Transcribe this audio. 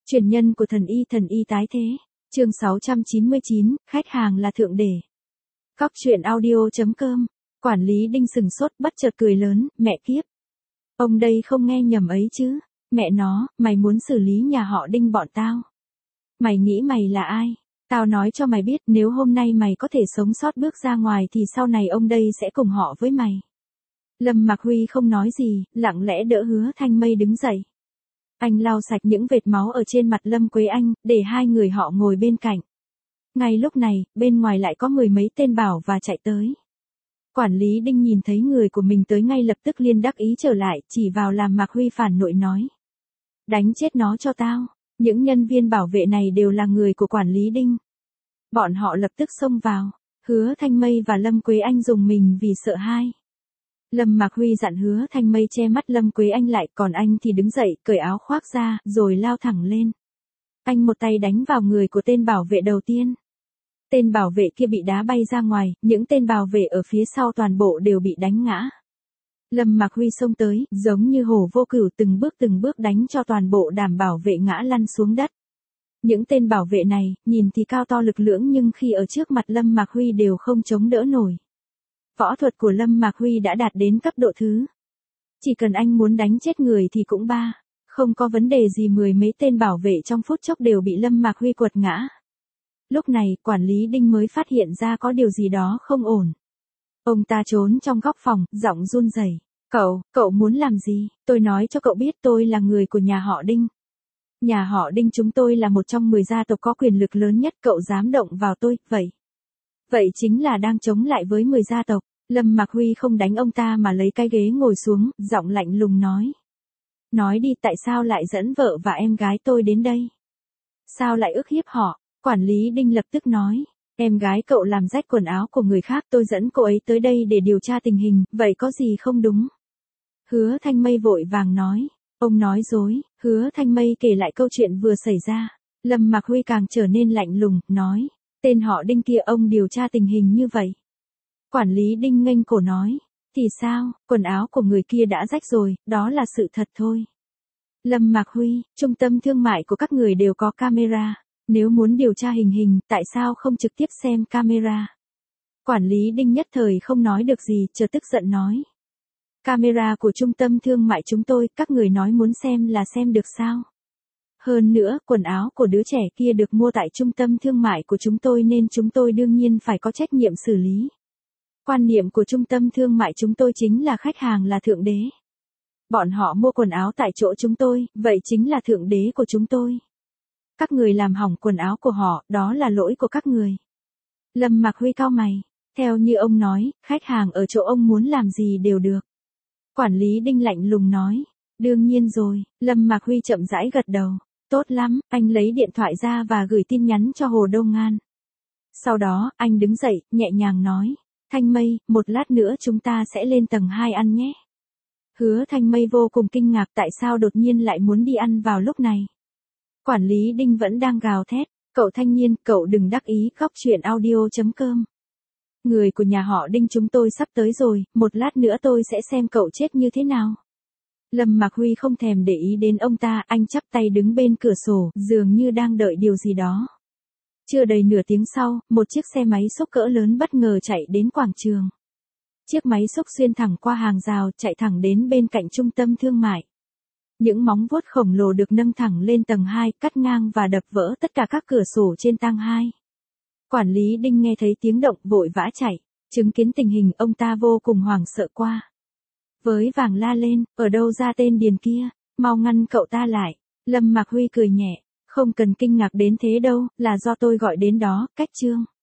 Truyền nhân của thần y tái thế. Chương 699, khách hàng là thượng đế. Cóc truyện audio.com. Quản lý Đinh sừng sốt bất chợt cười lớn, mẹ kiếp. Ông đây không nghe nhầm ấy chứ. Mẹ nó, mày muốn xử lý nhà họ Đinh bọn tao. Mày nghĩ mày là ai? Tao nói cho mày biết, nếu hôm nay mày có thể sống sót bước ra ngoài thì sau này ông đây sẽ cùng họ với mày. Lâm Mạc Huy không nói gì, lặng lẽ đỡ Hứa Thanh Mây đứng dậy. Anh lau sạch những vệt máu ở trên mặt Lâm Quế Anh, để hai người họ ngồi bên cạnh. Ngay lúc này, bên ngoài lại có mười mấy tên bảo và chạy tới. Quản lý Đinh nhìn thấy người của mình tới ngay lập tức liên đắc ý trở lại, chỉ vào làm Mạc Huy phản nội nói. Đánh chết nó cho tao. Những nhân viên bảo vệ này đều là người của quản lý Đinh. Bọn họ lập tức xông vào. Hứa Thanh Mây và Lâm Quế Anh dùng mình vì sợ hãi. Lâm Mạc Huy dặn Hứa Thanh Mây che mắt Lâm Quế Anh lại, còn anh thì đứng dậy, cởi áo khoác ra, rồi lao thẳng lên. Anh một tay đánh vào người của tên bảo vệ đầu tiên. Tên bảo vệ kia bị đá bay ra ngoài, những tên bảo vệ ở phía sau toàn bộ đều bị đánh ngã. Lâm Mạc Huy xông tới, giống như hổ vô cửu từng bước đánh cho toàn bộ đám bảo vệ ngã lăn xuống đất. Những tên bảo vệ này, nhìn thì cao to lực lưỡng nhưng khi ở trước mặt Lâm Mạc Huy đều không chống đỡ nổi. Võ thuật của Lâm Mạc Huy đã đạt đến cấp độ thứ. Chỉ cần anh muốn đánh chết người thì cũng không có vấn đề gì. Mười mấy tên bảo vệ trong phút chốc đều bị Lâm Mạc Huy quật ngã. Lúc này, quản lý Đinh mới phát hiện ra có điều gì đó không ổn. Ông ta trốn trong góc phòng, giọng run rẩy. Cậu muốn làm gì? Tôi nói cho cậu biết tôi là người của nhà họ Đinh. Nhà họ Đinh chúng tôi là một trong 10 gia tộc có quyền lực lớn nhất, cậu dám động vào tôi, vậy chính là đang chống lại với 10 gia tộc. Lâm Mạc Huy không đánh ông ta mà lấy cái ghế ngồi xuống, giọng lạnh lùng nói. Nói đi, tại sao lại dẫn vợ và em gái tôi đến đây? Sao lại ức hiếp họ? Quản lý Đinh lập tức nói. Em gái cậu làm rách quần áo của người khác, tôi dẫn cô ấy tới đây để điều tra tình hình, vậy có gì không đúng? Hứa Thanh Mây vội vàng nói. Ông nói dối. Hứa Thanh Mây kể lại câu chuyện vừa xảy ra. Lâm Mạc Huy càng trở nên lạnh lùng, nói. Tên họ Đinh kia ông điều tra tình hình như vậy. Quản lý Đinh nghênh cổ nói. Thì sao, quần áo của người kia đã rách rồi, đó là sự thật thôi. Lâm Mạc Huy, trung tâm thương mại của các người đều có camera. Nếu muốn điều tra hình, tại sao không trực tiếp xem camera? Quản lý Đinh nhất thời không nói được gì, chợt tức giận nói. Camera của trung tâm thương mại chúng tôi, các người nói muốn xem là xem được sao? Hơn nữa, quần áo của đứa trẻ kia được mua tại trung tâm thương mại của chúng tôi nên chúng tôi đương nhiên phải có trách nhiệm xử lý. Quan niệm của trung tâm thương mại chúng tôi chính là khách hàng là thượng đế. Bọn họ mua quần áo tại chỗ chúng tôi, vậy chính là thượng đế của chúng tôi. Các người làm hỏng quần áo của họ, đó là lỗi của các người. Lâm Mạc Huy cau mày. Theo như ông nói, khách hàng ở chỗ ông muốn làm gì đều được. Quản lý Đinh lạnh lùng nói. Đương nhiên rồi. Lâm Mạc Huy chậm rãi gật đầu. Tốt lắm, anh lấy điện thoại ra và gửi tin nhắn cho Hồ Đông Ngan. Sau đó, anh đứng dậy, nhẹ nhàng nói. Thanh Mây, một lát nữa chúng ta sẽ lên tầng 2 ăn nhé. Hứa Thanh Mây vô cùng kinh ngạc tại sao đột nhiên lại muốn đi ăn vào lúc này. Quản lý Đinh vẫn đang gào thét. Cậu thanh niên, cậu đừng đắc ý. Cóc truyện audio.com. Người của nhà họ Đinh chúng tôi sắp tới rồi, một lát nữa tôi sẽ xem cậu chết như thế nào. Lâm Mạc Huy không thèm để ý đến ông ta, anh chắp tay đứng bên cửa sổ, dường như đang đợi điều gì đó. Chưa đầy nửa tiếng sau, một chiếc xe máy xúc cỡ lớn bất ngờ chạy đến quảng trường. Chiếc máy xúc xuyên thẳng qua hàng rào, chạy thẳng đến bên cạnh trung tâm thương mại. Những móng vuốt khổng lồ được nâng thẳng lên tầng 2, cắt ngang và đập vỡ tất cả các cửa sổ trên tầng 2. Quản lý Đinh nghe thấy tiếng động vội vã chạy, chứng kiến tình hình ông ta vô cùng hoảng sợ qua. Với vàng la lên, ở đâu ra tên điền kia, mau ngăn cậu ta lại. Lâm Mạc Huy cười nhẹ, không cần kinh ngạc đến thế đâu, là do tôi gọi đến đó, cách chương.